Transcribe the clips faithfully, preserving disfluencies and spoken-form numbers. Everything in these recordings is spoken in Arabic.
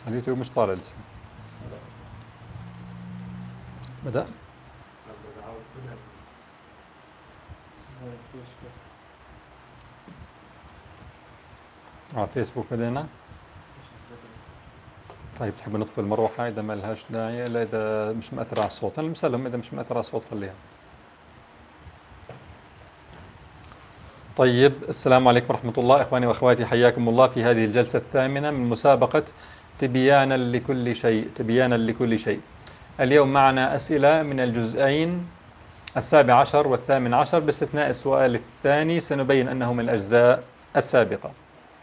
اليوتيوب مش طالع لسه. بدأ. على فيسبوك بدينا. طيب تحب نطفي المروحة إذا ما لهاش داعي، إلا إذا مش مأثر على الصوت. أنا مسلم إذا مش مأثر على الصوت خليها. طيب السلام عليكم ورحمة الله إخواني وأخواتي، حياكم الله في هذه الجلسة الثامنة من مسابقة تبيانا لكل شيء. تبيانا لكل شيء. اليوم معنا أسئلة من الجزئين السابع عشر والثامن عشر، باستثناء السؤال الثاني سنبين أنه من الأجزاء السابقة.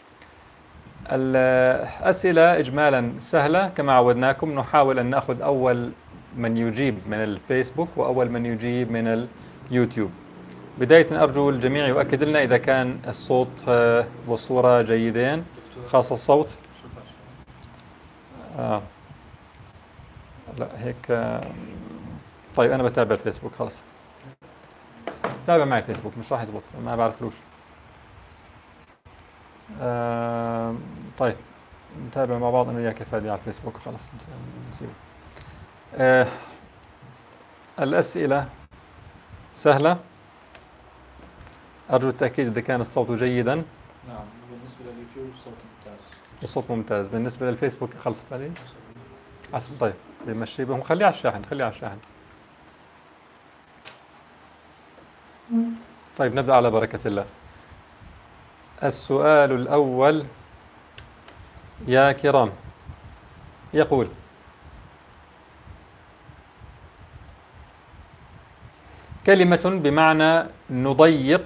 الأسئلة إجمالا سهلة كما عودناكم. نحاول أن نأخذ أول من يجيب من الفيسبوك وأول من يجيب من اليوتيوب. بداية أرجو الجميع يؤكد لنا إذا كان الصوت والصورة جيدين، خاصة الصوت. آه. لا هيك. طيب أنا بتابع الفيسبوك خلاص. تابع معي الفيسبوك مش راح يزبط، ما بعرفلوش. آه طيب نتابع مع بعض أنا وياك فادي على الفيسبوك خلاص نسيبه. آه الأسئلة سهلة، أرجو التأكيد إذا كان الصوت جيدا. نعم بالنسبة لليوتيوب الصوت ممتاز. الصوت ممتاز. بالنسبة للفيسبوك خلصت فادي؟ عشان طيب بمشي بهم، خليه على الشاحن خليه على الشاحن. طيب نبدأ على بركة الله. السؤال الأول يا كرام يقول: كلمة بمعنى نضيق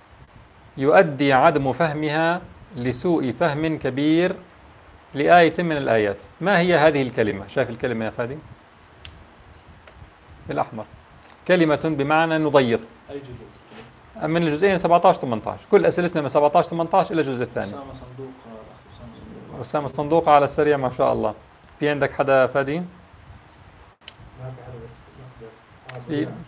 يؤدي عدم فهمها لسوء فهم كبير لآية من الآيات، ما هي هذه الكلمة؟ شايف الكلمة يا فادي؟ بالأحمر. كلمة بمعنى نضيق. أي جزء؟ من الجزئين سبعة عشر ثمانية عشر، كل أسئلتنا من سبعة عشر ثمانية عشر إلى الجزء الثاني. أسامة صندوق. أسامة صندوق. أسامة صندوق على السريع ما شاء الله. في عندك حدا فادي؟ ما في حدا بس نقدر. في لا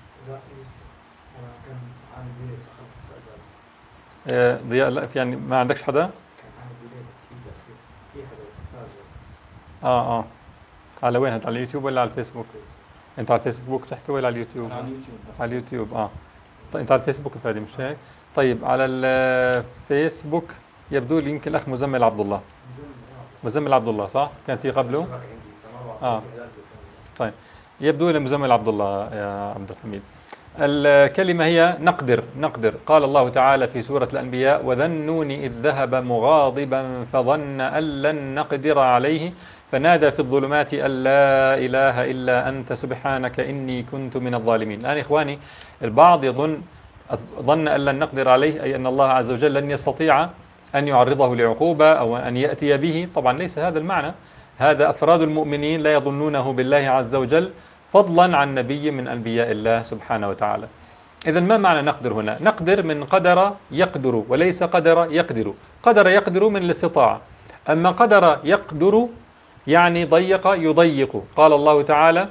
أنا كان عندي ديلي فخلص السؤال بعد. ضياء. لا في يعني ما عندكش حدا؟ كان عندي ديلي بس في تأخير. في حدا بس فاجئ. اه اه على وين؟ على اليوتيوب ولا على الفيسبوك؟ انت على الفيسبوك تحكي ولا على اليوتيوب؟ أنا على اليوتيوب. على اليوتيوب اه. طيب انت على الفيسبوك فادي مش هيك؟ طيب على الفيسبوك يبدو لي يمكن الاخ مزمل عبد الله. مزمل عبد الله صح؟ كان في قبله؟ اه طيب يبدو لي مزمل عبد الله يا عبد الحميد. الكلمة هي نقدر. نقدر قال الله تعالى في سورة الأنبياء: وذا النون إذ ذهب مغاضبا فظن أن لن نقدر عليه فنادى في الظلمات أن لا إله إلا أنت سبحانك إني كنت من الظالمين. الآن إخواني البعض يظن ظن أن لن نقدر عليه أي أن الله عز وجل لن يستطيع أن يعرضه لعقوبة أو أن يأتي به. طبعا ليس هذا المعنى، هذا أفراد المؤمنين لا يظنونه بالله عز وجل فضلا عن نبي من أنبياء الله سبحانه وتعالى. إذن ما معنى نقدر هنا؟ نقدر من قدر يقدر، وليس قدر يقدر. قدر يقدر من الاستطاعة، أما قدر يقدر يعني ضيق يضيق. قال الله تعالى: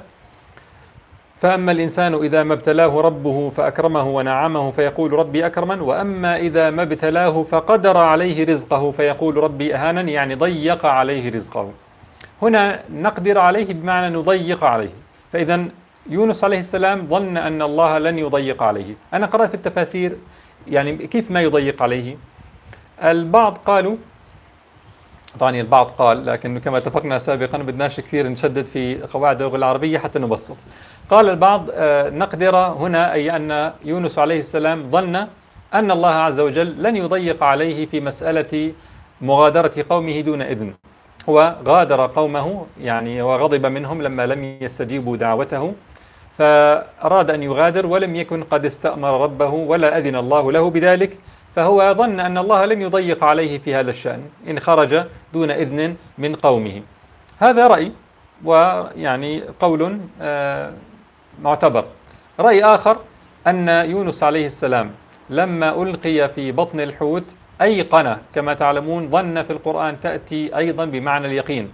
فأما الإنسان إذا ما ابتلاه ربه فأكرمه ونعمه فيقول ربي أكرمن، وأما إذا ما ابتلاه فقدر عليه رزقه فيقول ربي أهانن، يعني ضيق عليه رزقه. هنا نقدر عليه بمعنى نضيق عليه. فإذا يونس عليه السلام ظن أن الله لن يضيق عليه. أنا قرأت في التفاسير يعني كيف ما يضيق عليه. البعض قالوا، طبعا البعض قال، لكن كما اتفقنا سابقا بدناش كثير نشدد في قواعد اللغة العربية حتى نبسط. قال البعض نقدر هنا أي أن يونس عليه السلام ظن أن الله عز وجل لن يضيق عليه في مسألة مغادرة قومه دون إذن. هو غادر قومه يعني وغضب منهم لما لم يستجيبوا دعوته، فأراد أن يغادر ولم يكن قد استأمر ربه ولا أذن الله له بذلك، فهو ظن أن الله لم يضيق عليه في هذا الشأن إن خرج دون إذن من قومه. هذا رأي ويعني قول آه معتبر. رأي آخر أن يونس عليه السلام لما ألقي في بطن الحوت أيقن، كما تعلمون ظن في القرآن تأتي أيضا بمعنى اليقين.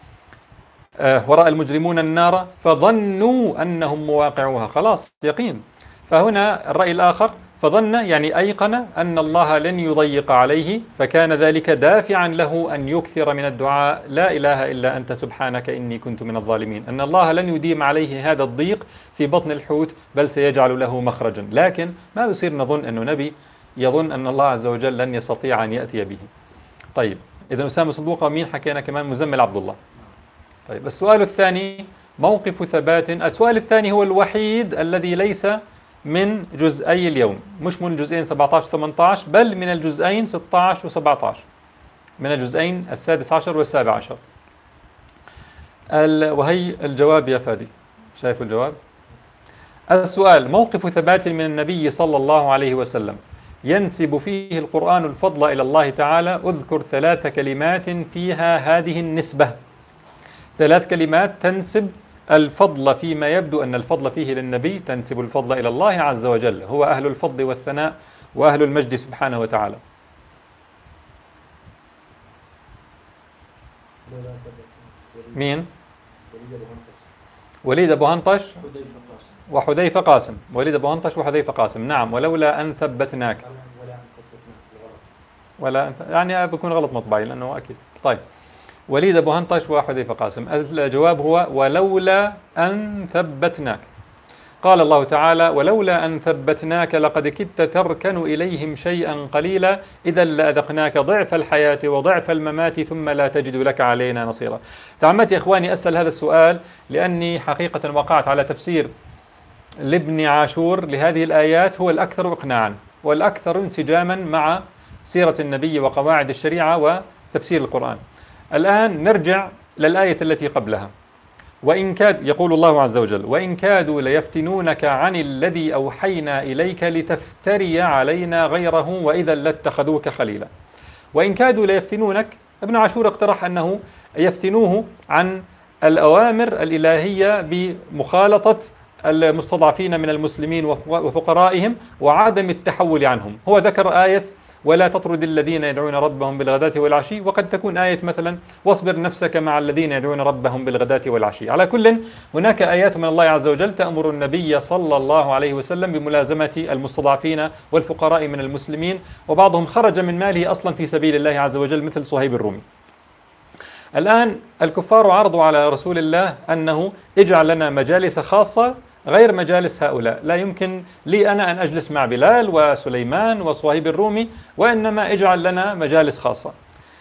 آه ورأى المجرمون النار فظنوا أنهم مواقعوها، خلاص يقين. فهنا الرأي الآخر فظن يعني أيقن أن الله لن يضيق عليه، فكان ذلك دافعا له أن يكثر من الدعاء لا إله إلا أنت سبحانك إني كنت من الظالمين، أن الله لن يديم عليه هذا الضيق في بطن الحوت بل سيجعل له مخرجا. لكن ما بصير نظن أنه نبي يظن أن الله عز وجل لن يستطيع أن يأتي به. طيب إذا أسامة صدوقة، مين حكينا كمان؟ مزمل عبد الله. طيب السؤال الثاني موقف ثبات. السؤال الثاني هو الوحيد الذي ليس من جزئي اليوم، مش من الجزئين سبعة عشر ثمانية عشر بل من الجزئين ستة عشر و سبعة عشر، من الجزئين السادس عشر والسابع عشر. وهي الجواب يا فادي، شايف الجواب؟ السؤال موقف ثبات من النبي صلى الله عليه وسلم ينسب فيه القرآن الفضل إلى الله تعالى. اذكر ثلاث كلمات فيها هذه النسبة، ثلاث كلمات تنسب الفضل فيما يبدو أن الفضل فيه للنبي، تنسب الفضل إلى الله عز وجل، هو أهل الفضل والثناء وأهل المجد سبحانه وتعالى. مين؟ وليد أبو هنطش وحذيفة قاسم. وليد أبو هنطش وحذيفة قاسم، نعم. ولولا أن ثبتناك، ولا أن يعني بكون غلط مطبعي لأنه أكيد. طيب وليد أبو هنطش وحذيفة قاسم. الجواب هو ولولا أن ثبتناك. قال الله تعالى ولولا أن ثبتناك لقد كدت تركن إليهم شيئا قليلا إذا لأذقناك ضعف الحياة وضعف الممات ثم لا تجد لك علينا نصيرا. تعمدت يا إخواني أسأل هذا السؤال لأني حقيقة وقعت على تفسير لابن عاشور لهذه الآيات، هو الأكثر إقناعا والأكثر انسجاما مع سيرة النبي وقواعد الشريعة وتفسير القرآن. الآن نرجع للآية التي قبلها. وإن كاد، يقول الله عز وجل وإن كادوا ليفتنونك عن الذي أوحينا إليك لتفتري علينا غيره وإذا لاتخذوك خليلا. وإن كادوا ليفتنونك، ابن عاشور اقترح أنه يفتنوه عن الأوامر الإلهية بمخالطة المستضعفين من المسلمين وفقرائهم وعدم التحول عنهم. هو ذكر آية ولا تطرد الذين يدعون ربهم بالغداة والعشي، وقد تكون آية مثلا واصبر نفسك مع الذين يدعون ربهم بالغداة والعشي. على كل هناك آيات من الله عز وجل تأمر النبي صلى الله عليه وسلم بملازمة المستضعفين والفقراء من المسلمين، وبعضهم خرج من ماله أصلا في سبيل الله عز وجل مثل صهيب الرومي. الآن الكفار عرضوا على رسول الله أنه اجعل لنا مجالس خاصة غير مجالس هؤلاء، لا يمكن لي أنا أن أجلس مع بلال وسليمان وصهيب الرومي، وإنما اجعل لنا مجالس خاصة.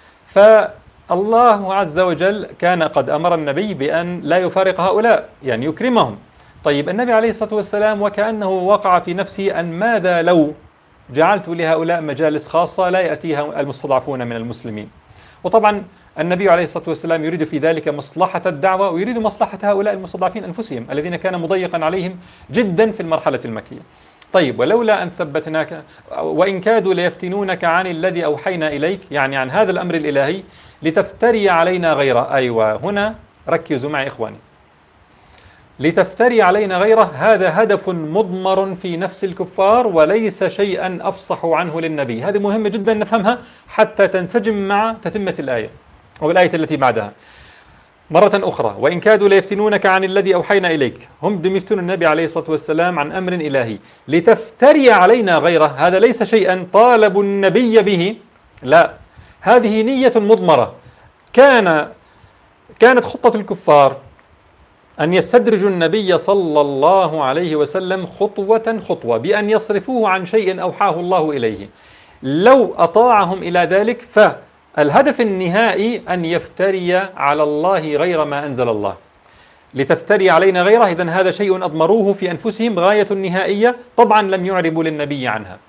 فالله عز وجل كان قد أمر النبي بأن لا يفارق هؤلاء، يعني يكرمهم. طيب النبي عليه الصلاة والسلام وكأنه وقع في نفسه أن ماذا لو جعلت لهؤلاء مجالس خاصة لا يأتيها المستضعفون من المسلمين. وطبعا النبي عليه الصلاة والسلام يريد في ذلك مصلحة الدعوة ويريد مصلحة هؤلاء المستضعفين أنفسهم الذين كان مضيقا عليهم جدا في المرحلة المكية. طيب ولولا أن ثبتناك وإن كادوا ليفتنونك عن الذي أوحينا إليك، يعني عن هذا الأمر الإلهي، لتفتري علينا غيره. أيوة، هنا ركزوا معي إخواني، لتفتري علينا غيره، هذا هدف مضمر في نفس الكفار وليس شيئا أفصح عنه للنبي. هذه مهمة جدا نفهمها حتى تنسجم مع تتمة الآية أو الآية التي بعدها. مرة أخرى، وإن كادوا ليفتنونك عن الذي أوحينا إليك، هم بدهم يفتنوا النبي عليه الصلاة والسلام عن أمر إلهي. لتفتري علينا غيره، هذا ليس شيئا طالبوا النبي به، لا، هذه نية مضمرة. كان كانت خطة الكفار أن يستدرجوا النبي صلى الله عليه وسلم خطوة خطوة بأن يصرفوه عن شيء أوحاه الله إليه. لو أطاعهم إلى ذلك فالهدف النهائي أن يفتري على الله غير ما أنزل الله. لتفتري علينا غيره، إذن هذا شيء أضمروه في أنفسهم غاية نهائية، طبعا لم يعربوا للنبي عنها.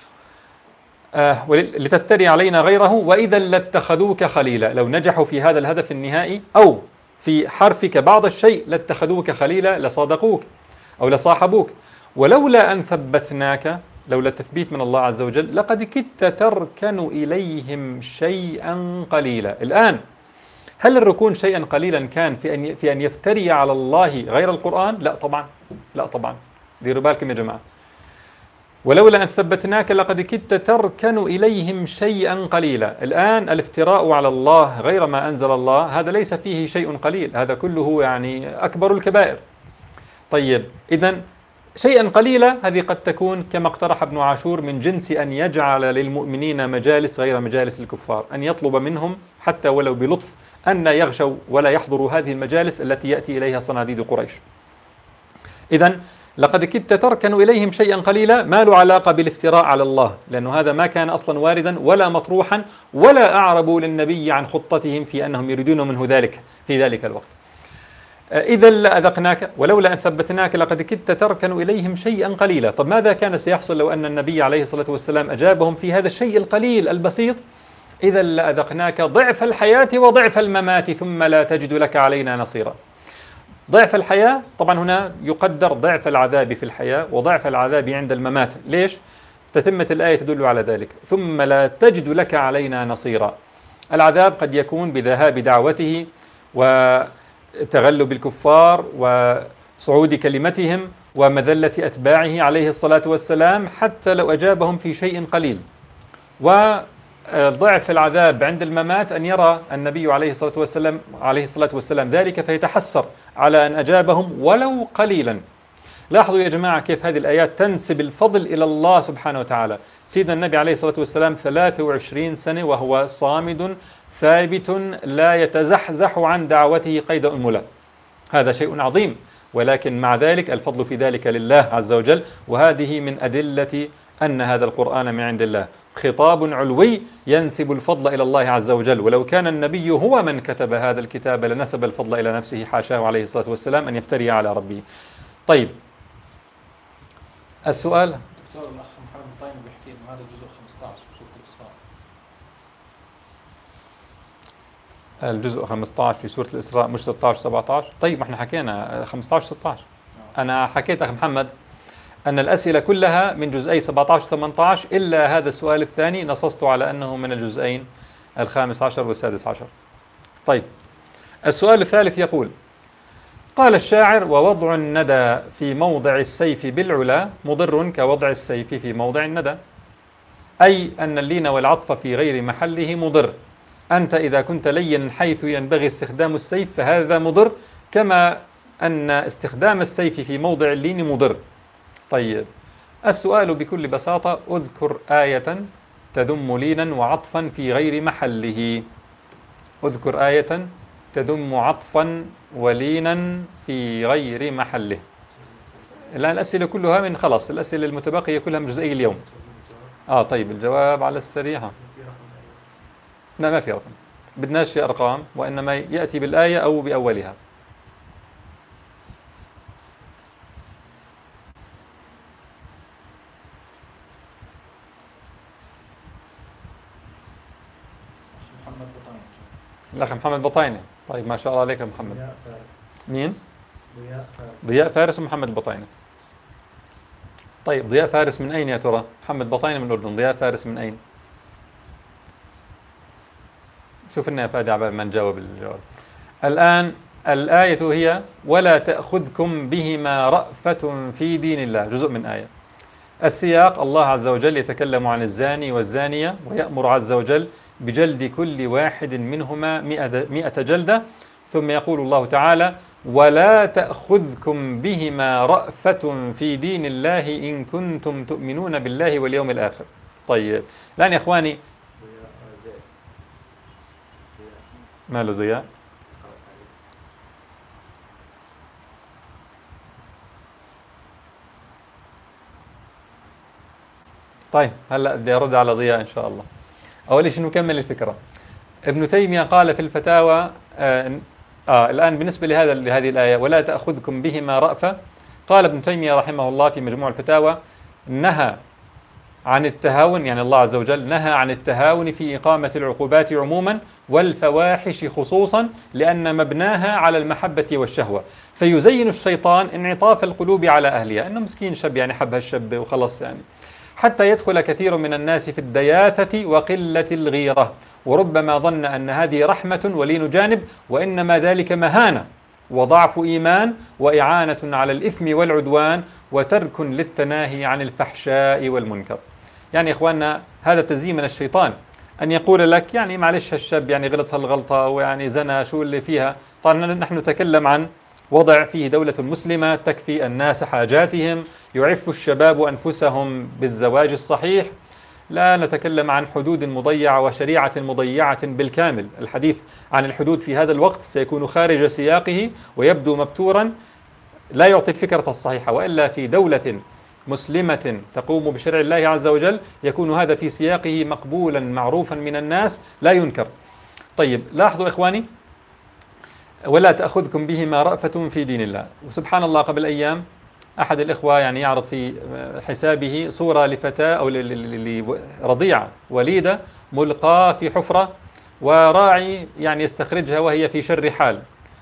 آه لتفتري علينا غيره وإذا لاتخذوك خليلا، لو نجحوا في هذا الهدف النهائي أو في حرفك بعض الشيء لاتخذوك خليلا، لصادقوك أو لصاحبوك. ولولا أن ثبتناك، لولا التثبيت من الله عز وجل، لقد كدت تركن إليهم شيئا قليلا. الآن هل الركون شيئا قليلا كان في أن في أن يفتري على الله غير القرآن؟ لا طبعا، لا طبعا، ديروا بالكم يا جماعة. ولولا أن ثبتناك لقد كدت تركن إليهم شيئا قليلا. الآن الافتراء على الله غير ما أنزل الله هذا ليس فيه شيء قليل، هذا كله يعني أكبر الكبائر. طيب إذن شيئا قليلا هذه قد تكون كما اقترح ابن عاشور من جنس أن يجعل للمؤمنين مجالس غير مجالس الكفار، أن يطلب منهم حتى ولو بلطف أن يغشوا ولا يحضروا هذه المجالس التي يأتي إليها صناديد قريش. إذن لقد كدت تركن إليهم شيئا قليلا ما له علاقة بالافتراء على الله، لأنه هذا ما كان أصلا واردا ولا مطروحا، ولا أعربوا للنبي عن خطتهم في أنهم يريدون منه ذلك في ذلك الوقت. إذا لأذقناك ولولا أن ثبتناك لقد كدت تركن إليهم شيئا قليلا. طب ماذا كان سيحصل لو أن النبي عليه الصلاة والسلام أجابهم في هذا الشيء القليل البسيط؟ إذا لأذقناك ضعف الحياة وضعف الممات ثم لا تجد لك علينا نصيرا. ضعف الحياة طبعا هنا يقدر ضعف العذاب في الحياة وضعف العذاب عند الممات. ليش؟ تتمة الآية تدل على ذلك. ثم لا تجد لك علينا نصيرا. العذاب قد يكون بذهاب دعوته وتغلب الكفار وصعود كلمتهم ومذلة أتباعه عليه الصلاة والسلام حتى لو أجابهم في شيء قليل. وضعف العذاب عند الممات أن يرى النبي عليه الصلاة والسلام عليه الصلاة والسلام ذلك فيتحسر على أن أجابهم ولو قليلا. لاحظوا يا جماعة كيف هذه الآيات تنسب الفضل إلى الله سبحانه وتعالى. سيدنا النبي عليه الصلاة والسلام ثلاث وعشرين سنة وهو صامد ثابت لا يتزحزح عن دعوته قيد أنملة، هذا شيء عظيم، ولكن مع ذلك الفضل في ذلك لله عز وجل. وهذه من أدلة أن هذا القرآن من عند الله، خطاب علوي ينسب الفضل إلى الله عز وجل. ولو كان النبي هو من كتب هذا الكتاب لنسب الفضل إلى نفسه، حاشاه عليه الصلاة والسلام أن يفتري على ربه. طيب السؤال دكتور الأخ محمد الطايني بيحكي إنه هذا الجزء خمسة عشر في سورة الإسراء. الجزء خمسة عشر في سورة الإسراء مش ستة عشر سبعة عشر. طيب ما احنا حكينا خمسة عشر ستة عشر. أنا حكيت أخي محمد أن الأسئلة كلها من جزئي سبعة عشر ثمانية عشر إلا هذا السؤال الثاني نصصت على أنه من الجزئين الخامس عشر والسادس عشر. طيب السؤال الثالث يقول: قال الشاعر: ووضع الندى في موضع السيف بالعلا مضر كوضع السيف في موضع الندى، أي أن اللين والعطف في غير محله مضر. أنت إذا كنت لينا حيث ينبغي استخدام السيف فهذا مضر، كما أن استخدام السيف في موضع اللين مضر. طيب السؤال بكل بساطة: أذكر آية تذم لينا وعطفا في غير محله. أذكر آية تذم عطفا ولينا في غير محله. الآن الأسئلة كلها من خلاص الأسئلة المتبقية كلها من جزئي اليوم. آه طيب الجواب على السريع. لا ما في رقم، بدناش أرقام، وإنما يأتي بالآية أو بأولها. محمد بطايني. الأخ محمد بطايني. طيب ما شاء الله عليك يا محمد. ضياء فارس. مين؟ ضياء فارس. ضياء فارس ومحمد البطايني. طيب ضياء فارس من أين يا ترى؟ محمد بطايني من الأردن، ضياء فارس من أين؟ شوف لنا يا فادي عبال ما نجاوب الجواب. الآن الآية هي: ولا تأخذكم بهما رأفة في دين الله، جزء من آية. السياق: الله عز وجل يتكلم عن الزاني والزانية ويأمر عز وجل بجلد كل واحد منهما مئة جلدة، ثم يقول الله تعالى: ولا تأخذكم بهما رأفة في دين الله إن كنتم تؤمنون بالله واليوم الآخر. طيب الآن يا إخواني، ما له ضياء؟ طيب هلا بدي ارد على ضياء ان شاء الله. اول شيء نكمل الفكره. ابن تيميه قال في الفتاوى آه, آه الان بالنسبه لهذا لهذه الايه: ولا تاخذكم بهما رأفة، قال ابن تيميه رحمه الله في مجموع الفتاوى: نهى عن التهاون، يعني الله عز وجل نهى عن التهاون في إقامة العقوبات عموما والفواحش خصوصا، لأن مبناها على المحبة والشهوة، فيزين الشيطان انعطاف القلوب على أهلها، إنه مسكين شاب يعني حب هالشاب وخلص يعني، حتى يدخل كثير من الناس في الدياثة وقلة الغيرة، وربما ظن أن هذه رحمة ولين جانب، وإنما ذلك مهانة وضعف إيمان وإعانة على الإثم والعدوان وترك للتناهي عن الفحشاء والمنكر. يعني إخواننا هذا تزيين من الشيطان، أن يقول لك يعني معلش هالشاب يعني غلط هالغلطة ويعني زنا شو اللي فيها. طبعا نحن نتكلم عن وضع فيه دولة مسلمة تكفي الناس حاجاتهم، يعف الشباب أنفسهم بالزواج الصحيح. لا نتكلم عن حدود مضيعة وشريعة مضيعة بالكامل. الحديث عن الحدود في هذا الوقت سيكون خارج سياقه ويبدو مبتورا، لا يعطي الفكرة الصحيحة. وإلا في دولة مسلمة تقوم بشرع الله عز وجل يكون هذا في سياقه مقبولا معروفا من الناس لا ينكر. طيب لاحظوا إخواني، ولا تأخذكم بهما رأفة في دين الله. وسبحان الله قبل أيام أحد الإخوة يعني يعرض في حسابه صورة لفتاة أو لرضيعة وليدة ملقاة في حفرة، وراعي يعني يستخرجها وهي في شر حال.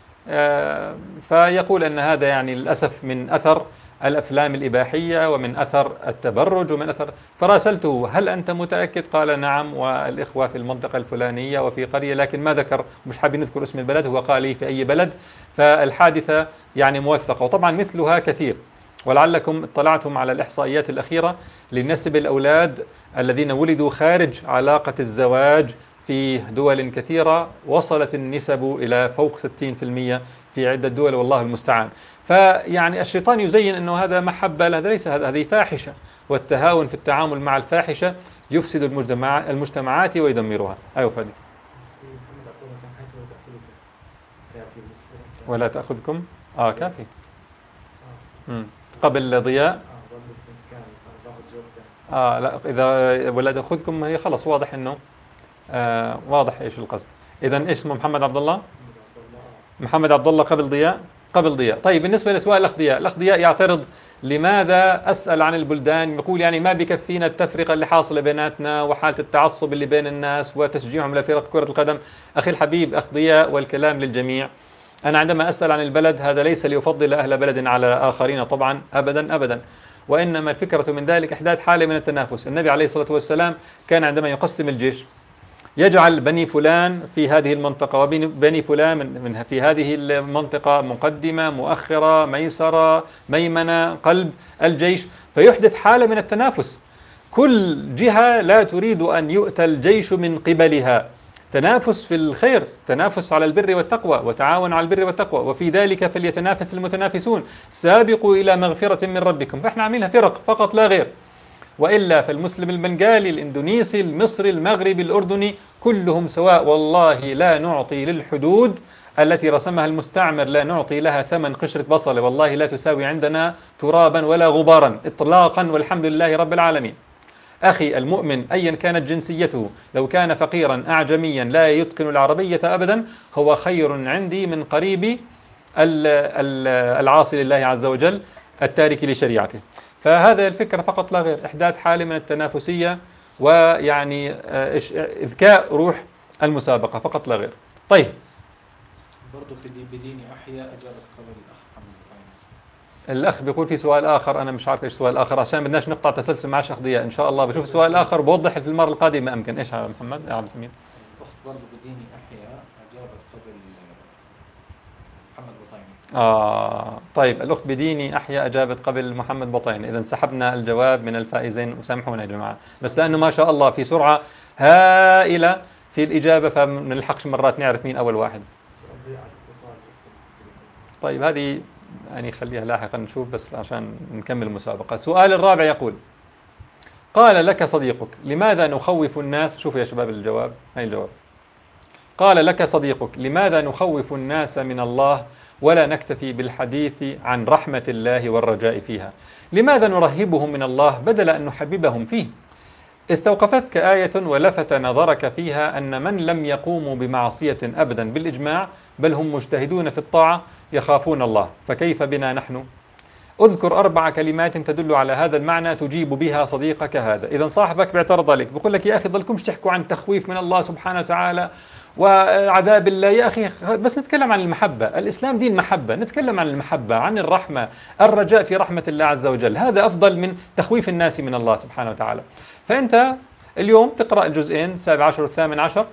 فيقول أن هذا يعني للأسف من أثر الأفلام الإباحية ومن أثر التبرج ومن أثر. فراسلته هل أنت متأكد؟ قال نعم، والإخوة في المنطقة الفلانية وفي قرية، لكن ما ذكر، مش حابين نذكر اسم البلد، هو قال لي في أي بلد. فالحادثة يعني موثقة، وطبعا مثلها كثير. ولعلكم اطلعتم على الإحصائيات الأخيرة لنسب الأولاد الذين ولدوا خارج علاقة الزواج في دول كثيرة، وصلت النسب إلى فوق ستين بالمئة في عدة دول، والله المستعان. فيعني الشيطان يزين أنه هذا محبة، هذا ليس، هذه فاحشة، والتهاون في التعامل مع الفاحشة يفسد المجتمع المجتمعات ويدمرها. أيوة فادي. ولا تأخذكم آه كافي. مم. قبل ضياء آه لا، إذا ولا تأخذكم هي خلص واضح إنه آه واضح إيش القصد. إذا إيش اسمه؟ محمد عبد الله. محمد عبد الله قبل ضياء. قبل ضياء. طيب بالنسبة لسؤال الأخ ضياء، الأخ ضياء يعترض لماذا أسأل عن البلدان، يقول يعني ما بكفينا التفرقة اللي حاصلة بيناتنا وحالة التعصب اللي بين الناس وتشجيعهم لفرق كرة القدم. أخي الحبيب أخ ضياء، والكلام للجميع، أنا عندما أسأل عن البلد هذا ليس ليفضل أهل بلد على آخرين طبعا، أبدا أبدا، وإنما الفكرة من ذلك إحداث حالة من التنافس. النبي عليه الصلاة والسلام كان عندما يقسم الجيش يجعل بني فلان في هذه المنطقة وبني فلان من في هذه المنطقة مقدمة مؤخرة ميسرة ميمنة قلب الجيش، فيحدث حالة من التنافس. كل جهة لا تريد أن يؤتى الجيش من قبلها. تنافس في الخير، تنافس على البر والتقوى، وتعاون على البر والتقوى، وفي ذلك فليتنافس المتنافسون، سابقوا إلى مغفرة من ربكم. فإحنا عاملينها فرق فقط لا غير. وإلا فالمسلم البنغالي الإندونيسي المصري المغربي الأردني كلهم سواء. والله لا نعطي للحدود التي رسمها المستعمر، لا نعطي لها ثمن قشرة بصلة، والله لا تساوي عندنا ترابا ولا غبارا إطلاقا، والحمد لله رب العالمين. أخي المؤمن أيا كانت جنسيته، لو كان فقيرا أعجميا لا يتقن العربية أبدا، هو خير عندي من قريب العاصي لله عز وجل التارك لشريعته. فهذا الفكرة فقط لا غير، إحداث حالة من التنافسية ويعني إذكاء روح المسابقة فقط لا غير. طيب برضو في دي بديني أحيا أجابت قبل الأخ محمد بطيني. الأخ بيقول في سؤال آخر، أنا مش عارف إيش السؤال الآخر عشان بدناش نقطع تسلسل مع شيخ ضياء. إن شاء الله بشوف السؤال الآخر وبوضح في المرة القادمة أمكن. إيش يا محمد يا عبد الحميد؟ الأخت برضو بديني أحيا أجابت قبل محمد بطيني. آه طيب الأخت بديني أحيا أجابت قبل محمد بطيني. إذا سحبنا الجواب من الفائزين، وسامحونا يا جماعة، بس لأنه ما شاء الله في سرعة هائلة في الإجابة فما نلحقش مرات نعرف مين أول واحد. طيب هذه يعني خليها لاحقا نشوف بس عشان نكمل المسابقة. السؤال الرابع يقول: قال لك صديقك لماذا نخوف الناس. شوفوا يا شباب الجواب، هاي الجواب. قال لك صديقك لماذا نخوف الناس من الله ولا نكتفي بالحديث عن رحمة الله والرجاء فيها؟ لماذا نرهبهم من الله بدل أن نحببهم فيه؟ استوقفتك آية ولفت نظرك فيها أن من لم يقوموا بمعصية أبدا بالإجماع، بل هم مجتهدون في الطاعة، يخافون الله، فكيف بنا نحن؟ اذكر أربع كلمات تدل على هذا المعنى تجيب بها صديقك هذا. إذا صاحبك بيعترض عليك بقول لك يا أخي ضلكمش تحكوا عن تخويف من الله سبحانه وتعالى وعذاب الله، يا أخي بس نتكلم عن المحبة، الإسلام دين محبة، نتكلم عن المحبة، عن الرحمة، الرجاء في رحمة الله عز وجل، هذا أفضل من تخويف الناس من الله سبحانه وتعالى. فأنت اليوم تقرأ الجزئين السابع عشر والثامن عشر،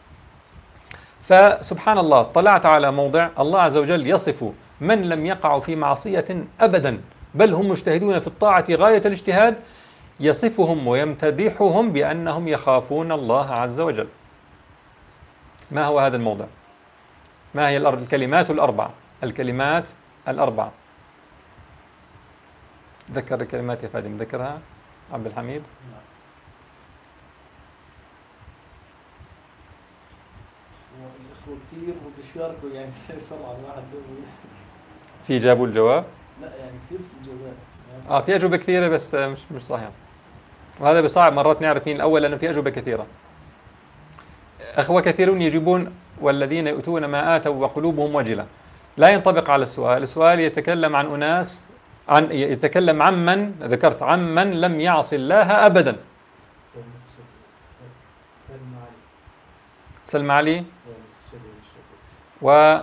فسبحان الله طلعت على موضع الله عز وجل يصف من لم يقعوا في معصية أبدا بل هم مجتهدون في الطاعة غاية الاجتهاد، يصفهم ويمتدحهم بأنهم يخافون الله عز وجل. ما هو هذا الموضع؟ ما هي الكلمات الأربع؟ الكلمات الأربعة. تذكر الكلمات يا فادي، مذكرها عبد الحميد؟ نعم. الإخوة كثير وبيشاركوا يعني بسرعة الواحد في جابوا الجواب؟ لا يعني كثير في الجواب يعني. اه في أجوبة كثيرة بس مش مش صحيح، وهذا بصعب مرات نعرف مين الأول لأنه في أجوبة كثيرة. أخوة كثيرون يجيبون والذين يؤتون ما آتوا وقلوبهم وجلة، لا ينطبق على السؤال. السؤال يتكلم عن أناس، عن يتكلم عن من ذكرت، عن من لم يعص الله أبدا. سلم علي و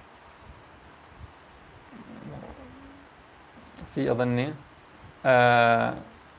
في أظني آه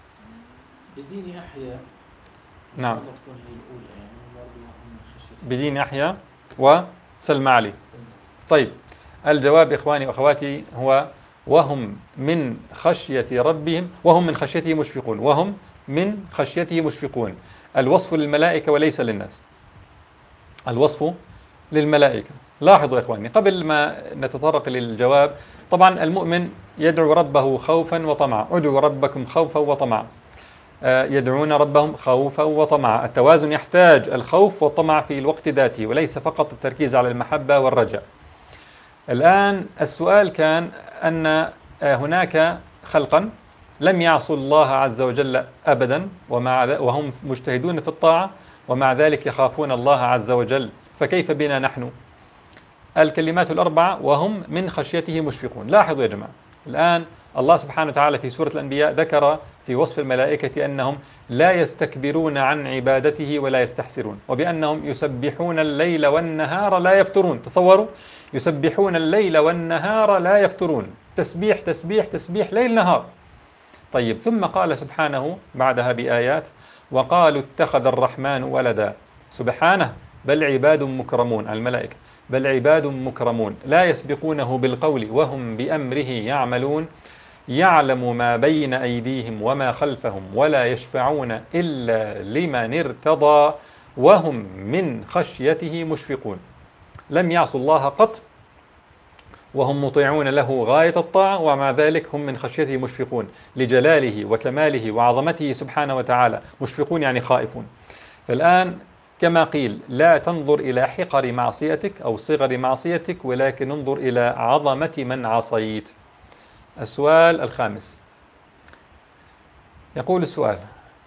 بديني أحيا. نعم تكون هي الأولى يعني برضه من خشية. بدين يحيى وسلم علي. طيب الجواب إخواني وأخواتي هو وهم من خشية ربهم، وهم من خشيته مشفقون، وهم من خشيته مشفقون. الوصف للملائكة وليس للناس، الوصف للملائكة. لاحظوا يا إخواني قبل ما نتطرق للجواب، طبعا المؤمن يدعو ربه خوفا وطمعا، ادعوا ربكم خوفا وطمعا، يدعون ربهم خوفا وطمعا. التوازن يحتاج الخوف والطمع في الوقت ذاته وليس فقط التركيز على المحبة والرجاء. الآن السؤال كان أن هناك خلقا لم يعصوا الله عز وجل أبدا ومع وهم مجتهدون في الطاعة ومع ذلك يخافون الله عز وجل، فكيف بنا نحن؟ الكلمات الأربعة وهم من خشيته مشفقون. لاحظوا يا جماعة، الآن الله سبحانه وتعالى في سورة الأنبياء ذكر في وصف الملائكة أنهم لا يستكبرون عن عبادته ولا يستحسرون، وبأنهم يسبحون الليل والنهار لا يفترون. تصوروا، يسبحون الليل والنهار لا يفترون، تسبيح تسبيح تسبيح ليل نهار. طيب ثم قال سبحانه بعدها بآيات وقالوا اتخذ الرحمن ولدا، سبحانه بل عباد مكرمون، الملائكة بل عباد مكرمون لا يسبقونه بالقول وهم بأمره يعملون، يعلم ما بين أيديهم وما خلفهم ولا يشفعون إلا لمن ارتضى وهم من خشيته مشفقون. لم يعصوا الله قط وهم مطيعون له غاية الطاعة ومع ذلك هم من خشيته مشفقون لجلاله وكماله وعظمته سبحانه وتعالى. مشفقون يعني خائفون. فالآن كما قيل لا تنظر إلى حقر معصيتك أو صغر معصيتك ولكن انظر إلى عظمة من عصيت. السؤال الخامس يقول السؤال،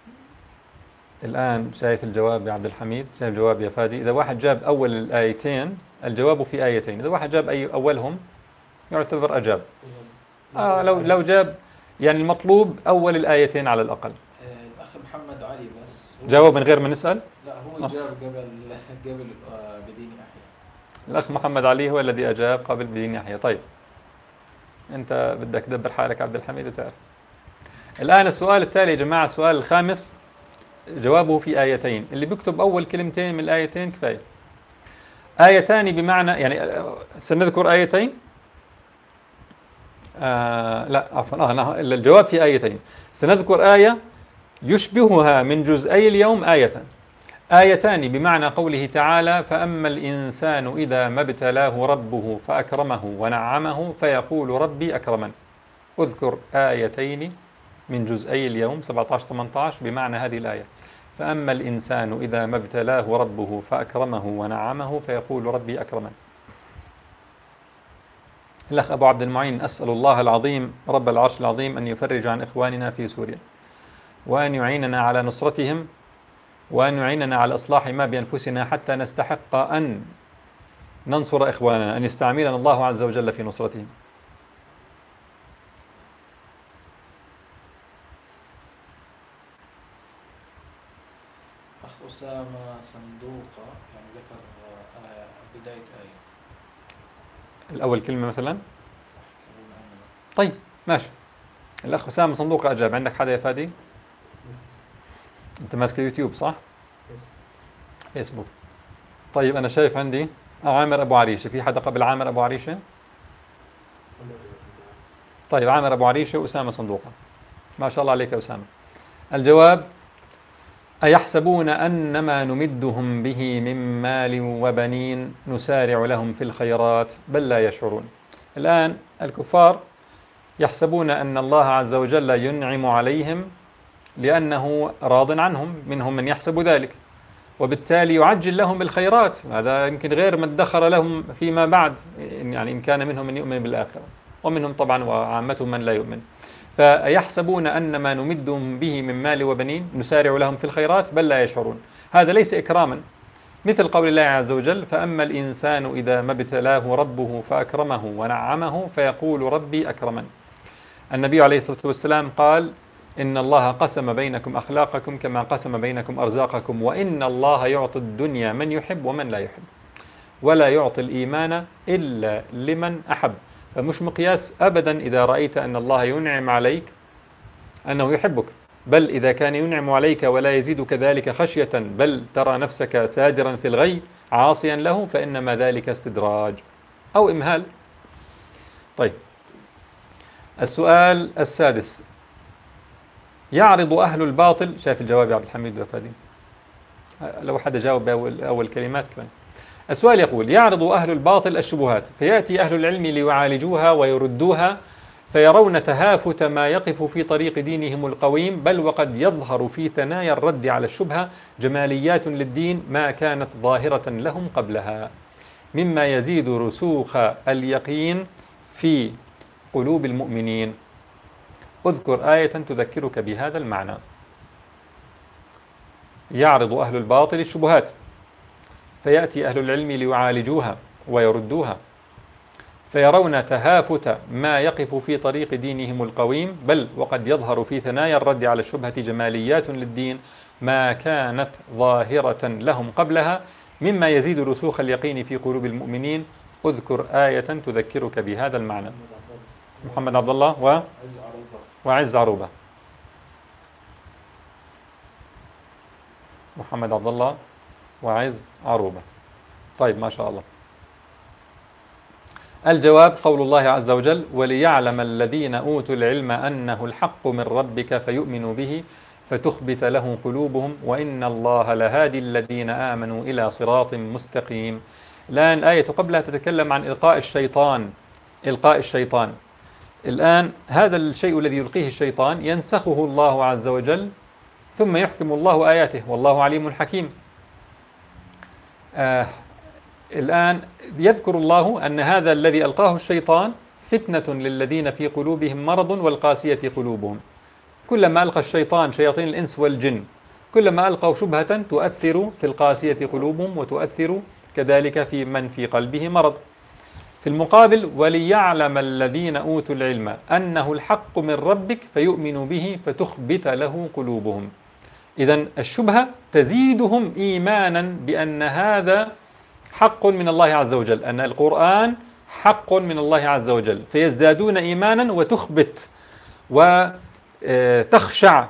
الآن شايف الجواب يا عبد الحميد، شايف الجواب يا فادي؟ إذا واحد جاب أول الآيتين الجواب في آيتين، إذا واحد جاب أي أولهم يعتبر أجاب. آه لو لو جاب يعني المطلوب أول الآيتين على الأقل. الأخ محمد علي بس جاوب من غير ما نسأل؟ لا هو جاب قبل قبل بدين يحيى. الأخ محمد علي هو الذي أجاب قبل بدين يحيى. طيب أنت بدك تدبر حالك عبد الحميد وتعرف. الآن السؤال التالي يا جماعة، السؤال الخامس جوابه في آيتين، اللي بيكتب أول كلمتين من الآيتين كفاية. آيتان بمعنى يعني سنذكر آيتين آه لا عفوا آه الجواب في آيتين. سنذكر آية يشبهها من جزئي اليوم آية. آيتان بمعنى قوله تعالى فأما الإنسان إذا ما ابتلاه ربه فأكرمه ونعمه فيقول ربي أكرمن. أذكر آيتين من جزئي اليوم سبعة عشر ثمانية عشر بمعنى هذه الآية، فأما الإنسان إذا ما ابتلاه ربه فأكرمه ونعمه فيقول ربي أكرمن. الأخ أبو عبد المعين أسأل الله العظيم رب العرش العظيم أن يفرج عن إخواننا في سوريا وأن يعيننا على نصرتهم وأن يعيننا على إصلاح ما بأنفسنا حتى نستحق أن ننصر إخواننا، أن يستعملنا الله عز وجل في نصرتهم. أخ أسامة صندوقة يعني ذكر آية بداية آية. الأول كلمة مثلا. طيب ماشي. الأخ أسامة صندوقة أجاب. عندك حدا يا فادي؟ أنت ماسك يوتيوب صح؟ فيسبوك. طيب أنا شايف عندي عامر أبو عريشة. في حدا قبل عامر أبو عريشة؟ طيب عامر أبو عريشة وأسامة صندوقة. ما شاء الله عليك يا أسامة. الجواب أيحسبون أنما نمدهم به من مال وبنين نسارع لهم في الخيرات بل لا يشعرون. الآن الكفار يحسبون أن الله عز وجل ينعم عليهم لأنه راض عنهم، منهم من يحسب ذلك، وبالتالي يعجل لهم الخيرات. هذا يمكن غير ما ادخر لهم فيما بعد، يعني إن كان منهم من يؤمن بالآخرة، ومنهم طبعا وعامتهم من لا يؤمن. فيحسبون أن ما نمدهم به من مال وبنين نسارع لهم في الخيرات بل لا يشعرون. هذا ليس إكراما، مثل قول الله عز وجل: فأما الإنسان إذا ما ابتلاه ربه فأكرمه ونعمه فيقول ربي أكرمن. النبي عليه الصلاة والسلام قال: إن الله قسم بينكم أخلاقكم كما قسم بينكم أرزاقكم، وإن الله يعطي الدنيا من يحب ومن لا يحب، ولا يعطي الإيمان إلا لمن أحب. فمش مقياس أبدا إذا رأيت أن الله ينعم عليك أنه يحبك، بل إذا كان ينعم عليك ولا يزيدك ذلك خشية، بل ترى نفسك سادرا في الغي عاصيا له، فإنما ذلك استدراج أو إمهال. طيب، السؤال السادس: يعرض أهل الباطل، شايف الجواب يا عبد الحميد وفادي؟ لو حد جاوب بأول أول كلمات كمان. السؤال يقول: يعرض أهل الباطل الشبهات فيأتي أهل العلم ليعالجوها ويردوها، فيرون تهافت ما يقف في طريق دينهم القويم، بل وقد يظهر في ثنايا الرد على الشبهة جماليات للدين ما كانت ظاهرة لهم قبلها، مما يزيد رسوخ اليقين في قلوب المؤمنين. اذكر آية تذكرك بهذا المعنى. يعرض أهل الباطل الشبهات فيأتي أهل العلم ليعالجوها ويردوها، فيرون تهافت ما يقف في طريق دينهم القويم، بل وقد يظهر في ثنايا الرد على الشبهة جماليات للدين ما كانت ظاهرة لهم قبلها، مما يزيد رسوخ اليقين في قلوب المؤمنين. اذكر آية تذكرك بهذا المعنى. محمد عبد الله و وعز عروبة. محمد عبد الله وعز عروبة. طيب، ما شاء الله. الجواب: قول الله عز وجل: وليعلم الذين أوتوا العلم أنه الحق من ربك فيؤمنوا به فتخبت له قلوبهم وإن الله لهادي الذين آمنوا إلى صراط مستقيم. الآن الآية قبلها تتكلم عن إلقاء الشيطان إلقاء الشيطان الآن هذا الشيء الذي يلقيه الشيطان ينسخه الله عز وجل، ثم يحكم الله آياته، والله عليم حكيم. آه الآن يذكر الله أن هذا الذي ألقاه الشيطان فتنة للذين في قلوبهم مرض والقاسية قلوبهم. كلما ألقى الشيطان شياطين الإنس والجن، كلما ألقوا شبهة تؤثر في القاسية قلوبهم وتؤثر كذلك في من في قلبه مرض. في المقابل: وليعلم الذين أوتوا العلم أنه الحق من ربك فيؤمنوا به فتخبت له قلوبهم. إذن الشبهة تزيدهم إيمانا بأن هذا حق من الله عز وجل، أن القرآن حق من الله عز وجل، فيزدادون إيمانا وتخبت وتخشع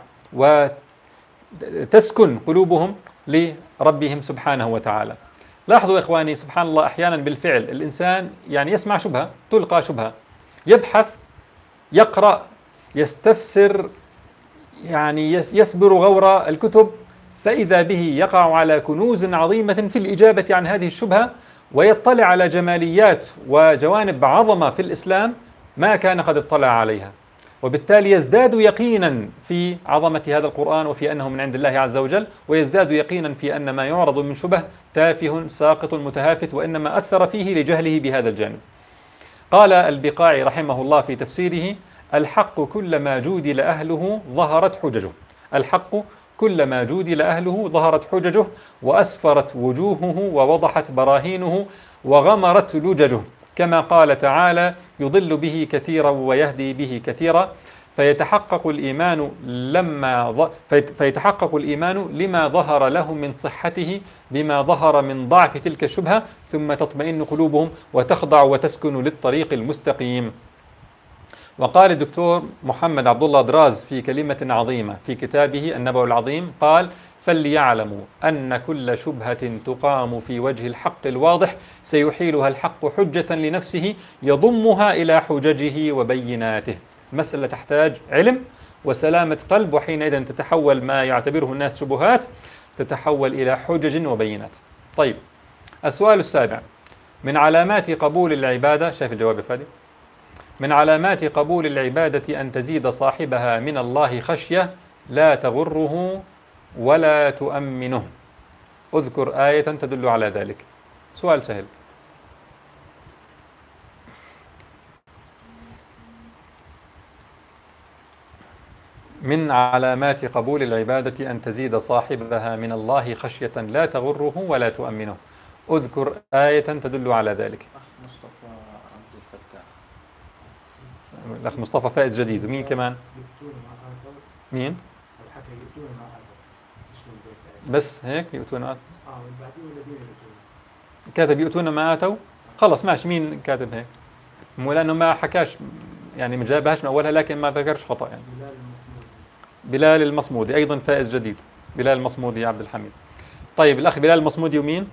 وتسكن قلوبهم لربهم سبحانه وتعالى. لاحظوا يا إخواني، سبحان الله، أحيانا بالفعل الإنسان يعني يسمع شبهة، تلقى شبهة، يبحث، يقرأ، يستفسر، يعني يسبر غور الكتب، فإذا به يقع على كنوز عظيمة في الإجابة عن هذه الشبهة، ويطلع على جماليات وجوانب عظمة في الإسلام ما كان قد اطلع عليها، وبالتالي يزداد يقينا في عظمة هذا القرآن وفي أنه من عند الله عز وجل، ويزداد يقينا في أن ما يعرض من شبه تافه ساقط متهافت، وإنما أثر فيه لجهله بهذا الجانب. قال البقاعي رحمه الله في تفسيره: الحق كلما جودل أهله ظهرت حججه. الحق كلما جودل أهله ظهرت حججه، وأسفرت وجوهه ووضحت براهينه وغمرت لججه، كما قال تعالى: يضل به كثيرا ويهدي به كثيرا، فيتحقق الإيمان لما فيتحقق الإيمان لما ظهر له من صحته بما ظهر من ضعف تلك الشبهة، ثم تطمئن قلوبهم وتخضع وتسكن للطريق المستقيم. وقال الدكتور محمد عبد الله دراز في كلمة عظيمة في كتابه النبأ العظيم، قال: فليعلموا أن كل شبهة تقام في وجه الحق الواضح سيحيلها الحق حجة لنفسه يضمها إلى حججه وبيناته. مسألة تحتاج علم وسلامة قلب، وحينئذ تتحول ما يعتبره الناس شبهات تتحول إلى حجج وبينات. طيب، السؤال السابع: من علامات قبول العبادة، شايف الجواب يا فادي؟ من علامات قبول العبادة أن تزيد صاحبها من الله خشية لا تغره ولا تؤمنه. اذكر آية تدل على ذلك. سؤال سهل. من علامات قبول العبادة أن تزيد صاحبها من الله خشية لا تغره ولا تؤمنه. اذكر آية تدل على ذلك. أخ مصطفى عبد الفتاح. الأخ مصطفى فائز جديد. ومين كمان؟ مين؟ بس هيك يؤتون آه كاتب يؤتون ما آتوا. خلص ماشي. مين كاتب هيك؟ مو لأنه ما حكاش يعني ما جابهاش من أولها، لكن ما ذكرش خطأ يعني. بلال المصمودي أيضا فائز جديد. بلال المصمودي عبد الحميد. طيب الأخ بلال المصمودي ومين؟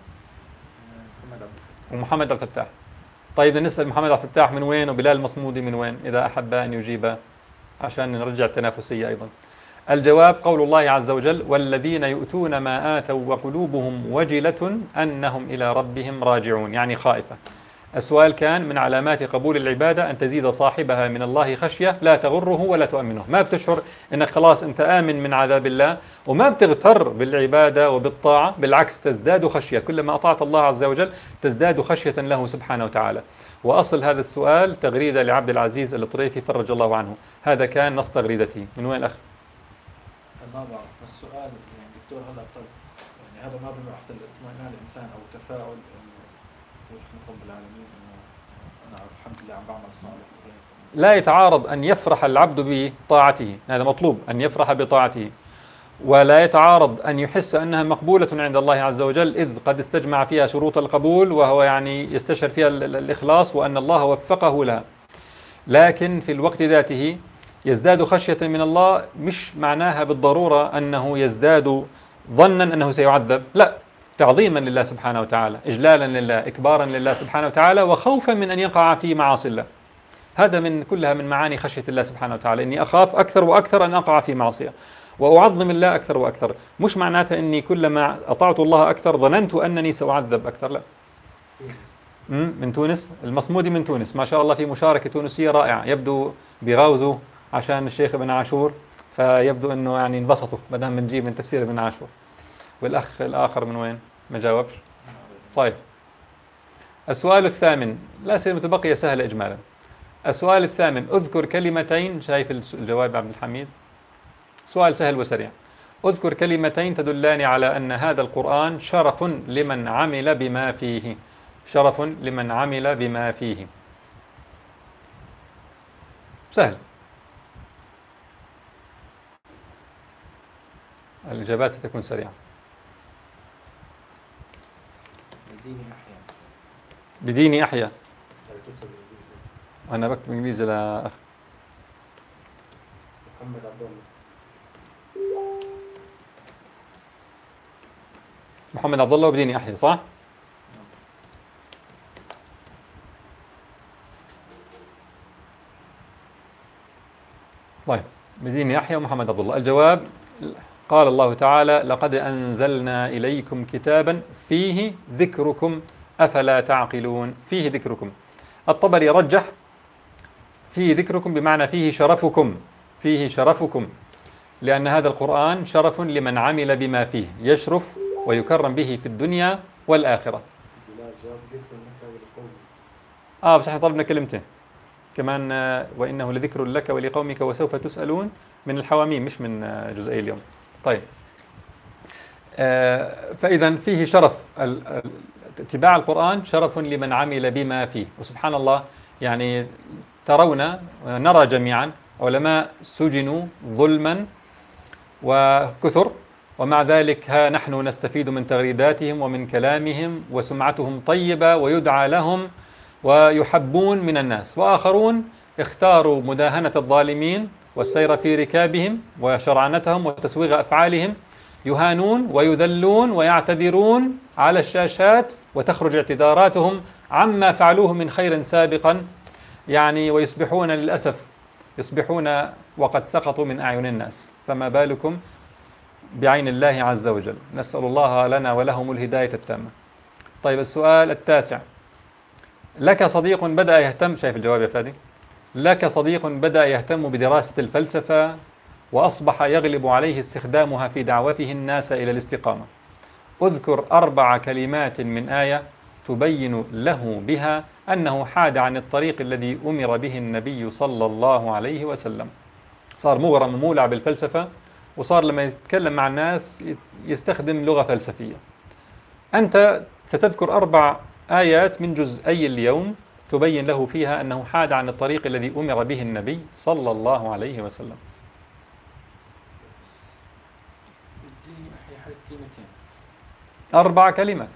ومحمد عبد الفتاح. طيب نسأل محمد عبد الفتاح من وين وبلال المصمودي من وين إذا أحب أن يجيب عشان نرجع التنافسية أيضا. الجواب قول الله عز وجل: والذين يؤتون ما آتوا وقلوبهم وجلة أنهم إلى ربهم راجعون، يعني خائفة. السؤال كان من علامات قبول العبادة أن تزيد صاحبها من الله خشية لا تغره ولا تؤمنه. ما بتشعر أنك خلاص أنت آمن من عذاب الله وما بتغتر بالعبادة وبالطاعة، بالعكس تزداد خشية. كلما أطعت الله عز وجل تزداد خشية له سبحانه وتعالى. وأصل هذا السؤال تغريدة لعبد العزيز الطريفي فرج الله عنه. هذا كان نص تغريدته. من وين أخ؟ ما بعرف، بس السؤال يعني دكتور هلا طيب يعني هذا ما بيبعث الاطمئنان الانسان او تفاؤل انه رحمه رب العالمين انه انا الحمد لله عم بعمل صالح. لا يتعارض أن يفرح العبد بطاعته، هذا مطلوب أن يفرح بطاعته، ولا يتعارض أن يحس أنها مقبولة عند الله عز وجل إذ قد استجمع فيها شروط القبول وهو يعني يستشعر فيها الإخلاص وأن الله وفقه لها. لكن في الوقت ذاته يزداد خشية من الله مش معناها بالضرورة أنه يزداد ظنا أنه سيعذب، لا، تعظيما لله سبحانه وتعالى، إجلالا لله، إكبارا لله سبحانه وتعالى، وخوفا من أن يقع في معاصي الله. هذا من كلها من معاني خشية الله سبحانه وتعالى، إني أخاف أكثر وأكثر أن أقع في معصية، وأعظم الله أكثر وأكثر. مش معناتها أني كلما أطعت الله أكثر ظننت أنني سأعذب أكثر، لا. من تونس، المصمودي من تونس، ما شاء الله في مشاركة تونسية رائعة، يبدو بيغاوزوا عشان الشيخ ابن عاشور، فيبدو أنه يعني انبسطوا بدهم بنجيب من تفسير ابن عاشور. والأخ الآخر من وين؟ ما جاوبش. طيب السؤال الثامن، الأسئلة المتبقية سهلة إجمالا. السؤال الثامن، اذكر كلمتين، شايف الجواب عبد الحميد؟ سؤال سهل وسريع. اذكر كلمتين تدلان على أن هذا القرآن شرف لمن عمل بما فيه. شرف لمن عمل بما فيه. سهل. الإجابات ستكون سريعة. بديني أحيا. بديني أحيا. أنا بكتب إنجليزي لأخ محمد عبد الله. محمد عبد الله وبديني أحيا، صح؟ طيب بديني أحيا ومحمد عبد الله. الجواب قال الله تعالى: لقد أنزلنا إليكم كتابا فيه ذكركم أفلا تعقلون. فيه ذكركم. الطبري رجح فيه ذكركم بمعنى فيه شرفكم، فيه شرفكم، لأن هذا القرآن شرف لمن عمل بما فيه، يشرف ويكرم به في الدنيا والآخرة. آه بس احنا طلبنا كلمتين كمان، وإنه لذكر لك ولقومك وسوف تسألون، من الحواميم مش من جزئي اليوم. طيب آه فإذا فيه شرف اتباع القرآن، شرف لمن عمل بما فيه. وسبحان الله يعني ترون نرى جميعا علماء سجنوا ظلما وكثر، ومع ذلك ها نحن نستفيد من تغريداتهم ومن كلامهم، وسمعتهم طيبة ويدعى لهم ويحبون من الناس. وآخرون اختاروا مداهنة الظالمين والسير في ركابهم وشرعنتهم وتسويغ أفعالهم، يهانون ويذلون ويعتذرون على الشاشات، وتخرج اعتذاراتهم عما فعلوه من خير سابقا، يعني ويصبحون للأسف يصبحون وقد سقطوا من أعين الناس، فما بالكم بعين الله عز وجل. نسأل الله لنا ولهم الهداية التامة. طيب السؤال التاسع، لك صديق بدأ يهتم، شايف الجواب يا فادي؟ لك صديق بدأ يهتم بدراسة الفلسفة وأصبح يغلب عليه استخدامها في دعوته الناس إلى الاستقامة. اذكر أربع كلمات من آية تبين له بها أنه حاد عن الطريق الذي أمر به النبي صلى الله عليه وسلم. صار مغرم ومولع بالفلسفة، وصار لما يتكلم مع الناس يستخدم لغة فلسفية. أنت ستذكر أربع آيات من جزئي اليوم تبين له فيها أنه حاد عن الطريق الذي أمر به النبي صلى الله عليه وسلم. اديني أحيى حرف كلمتين. أربع كلمات.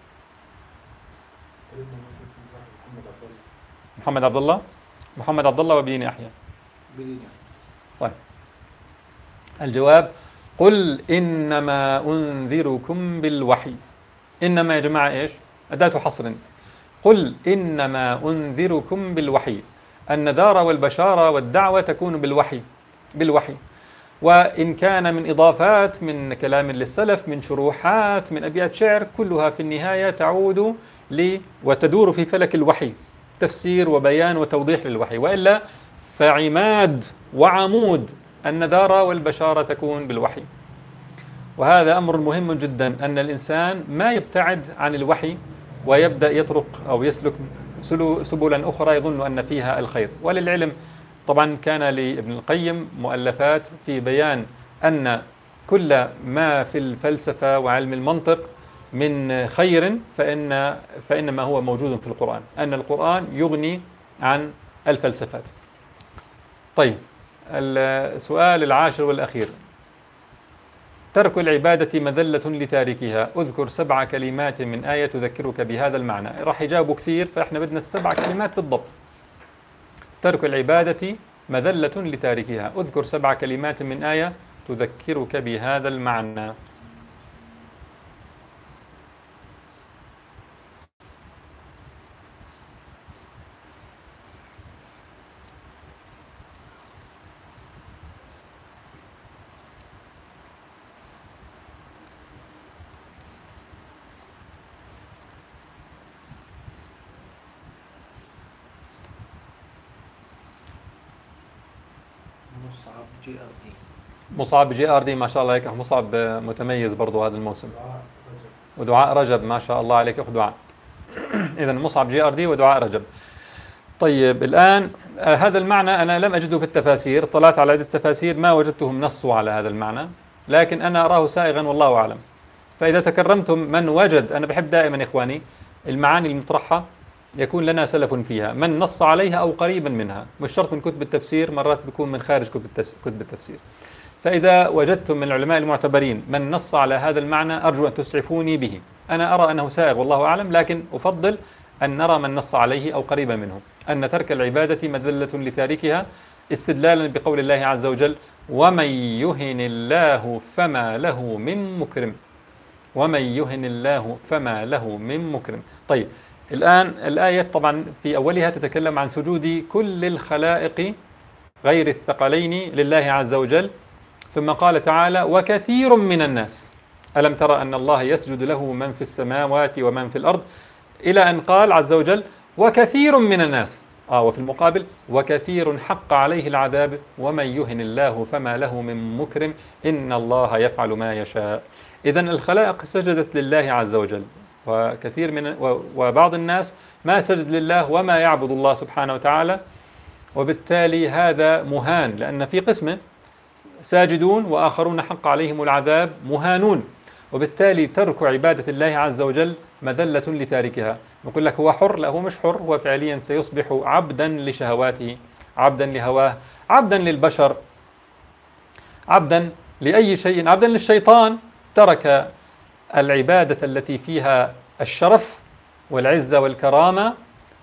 محمد عبد الله محمد عبد الله وبدين أحيى. بدين طيب، الجواب: قل إنما أنذركم بالوحي. إنما يا جماعة إيش؟ أداة حصر. قل إنما أنذركم بالوحي. النذارة والبشارة والدعوة تكون بالوحي بالوحي وإن كان من إضافات، من كلام للسلف، من شروحات، من أبيات شعر، كلها في النهاية تعود ل وتدور في فلك الوحي، تفسير وبيان وتوضيح للوحي. وإلا فعماد وعمود النذارة والبشارة تكون بالوحي. وهذا أمر مهم جدا، أن الإنسان ما يبتعد عن الوحي ويبدأ يطرق أو يسلك سبلا أخرى يظن أن فيها الخير. وللعلم طبعا كان لابن القيم مؤلفات في بيان أن كل ما في الفلسفة وعلم المنطق من خير فإن فإنما هو موجود في القرآن، أن القرآن يغني عن الفلسفات. طيب، السؤال العاشر والأخير: ترك العبادة مذلة لتاركها. اذكر سبع كلمات من آية تذكرك بهذا المعنى. راح يجاوبوا كثير، فإحنا بدنا السبع كلمات بالضبط. ترك العبادة مذلة لتاركها. اذكر سبع كلمات من آية تذكرك بهذا المعنى. مصعب جي ار دي. مصعب جي ار دي، ما شاء الله عليك أخ مصعب، متميز برضو هذا الموسم. ودعاء رجب، ما شاء الله عليك أخ دعاء. إذا مصعب جي ار دي ودعاء رجب. طيب، الآن آه هذا المعنى أنا لم أجده في التفاسير، طلعت على عدة التفاسير ما وجدتهم نصوا على هذا المعنى، لكن أنا أراه سائغا والله أعلم. فإذا تكرمتم من وجد، أنا بحب دائما إخواني المعاني المطرحة يكون لنا سلف فيها، من نص عليها أو قريبا منها، مش شرط من كتب التفسير، مرات بيكون من خارج كتب التفسير. فإذا وجدتم من العلماء المعتبرين من نص على هذا المعنى أرجو أن تسعفوني به. أنا أرى أنه سائغ والله أعلم، لكن أفضل أن نرى من نص عليه أو قريبا منه، أن ترك العبادة مذلة لتاركها، استدلالا بقول الله عز وجل: ومن يهن الله فما له من مكرم. ومن يهن الله فما له من مكرم. طيب، الآن الآية طبعا في أولها تتكلم عن سجود كل الخلائق غير الثقلين لله عز وجل، ثم قال تعالى: وكثير من الناس. ألم ترى أن الله يسجد له من في السماوات ومن في الأرض، إلى أن قال عز وجل: وكثير من الناس. آه وفي المقابل: وكثير حق عليه العذاب ومن يهن الله فما له من مكرم إن الله يفعل ما يشاء. إذن الخلائق سجدت لله عز وجل، وكثير من وبعض الناس ما سجد لله وما يعبد الله سبحانه وتعالى، وبالتالي هذا مهان، لأن في قسمه ساجدون وآخرون حق عليهم العذاب مهانون، وبالتالي ترك عبادة الله عز وجل مذلة لتاركها. نقول لك هو حر، لا هو مش حر، هو فعليا سيصبح عبدا لشهواته، عبدا لهواه، عبدا للبشر، عبدا لأي شيء، عبدا للشيطان. ترك العبادة التي فيها الشرف والعزة والكرامة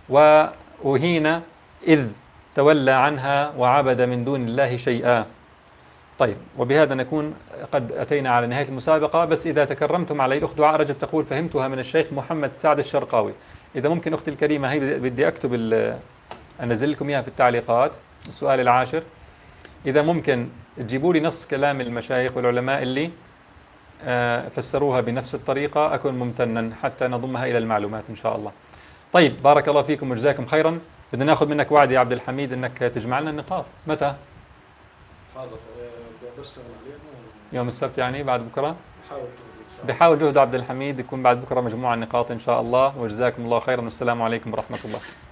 وأهين إذ تولى عنها وعبد من دون الله شيئا. طيب، وبهذا نكون قد أتينا على نهاية المسابقة. بس إذا تكرمتم علي، الأخت دعاء رجب تقول: فهمتها من الشيخ محمد سعد الشرقاوي. إذا ممكن أختي الكريمة، هي بدي أكتب أنزل لكم إياها في التعليقات. السؤال العاشر، إذا ممكن تجيبوا لي نص كلام المشايخ والعلماء اللي فسروها بنفس الطريقة، أكون ممتنا حتى نضمها إلى المعلومات إن شاء الله. طيب، بارك الله فيكم وجزاكم خيرا. بدنا ناخذ منك وعد يا عبد الحميد انك تجمع لنا النقاط. متى؟ حاضر. آه، بشتغل عليه يوم السبت يعني بعد بكره. بحاول جهدي ان شاء الله. بحاول جهد عبد الحميد يكون بعد بكره مجموع النقاط ان شاء الله. وجزاكم الله خيرا والسلام عليكم ورحمه الله.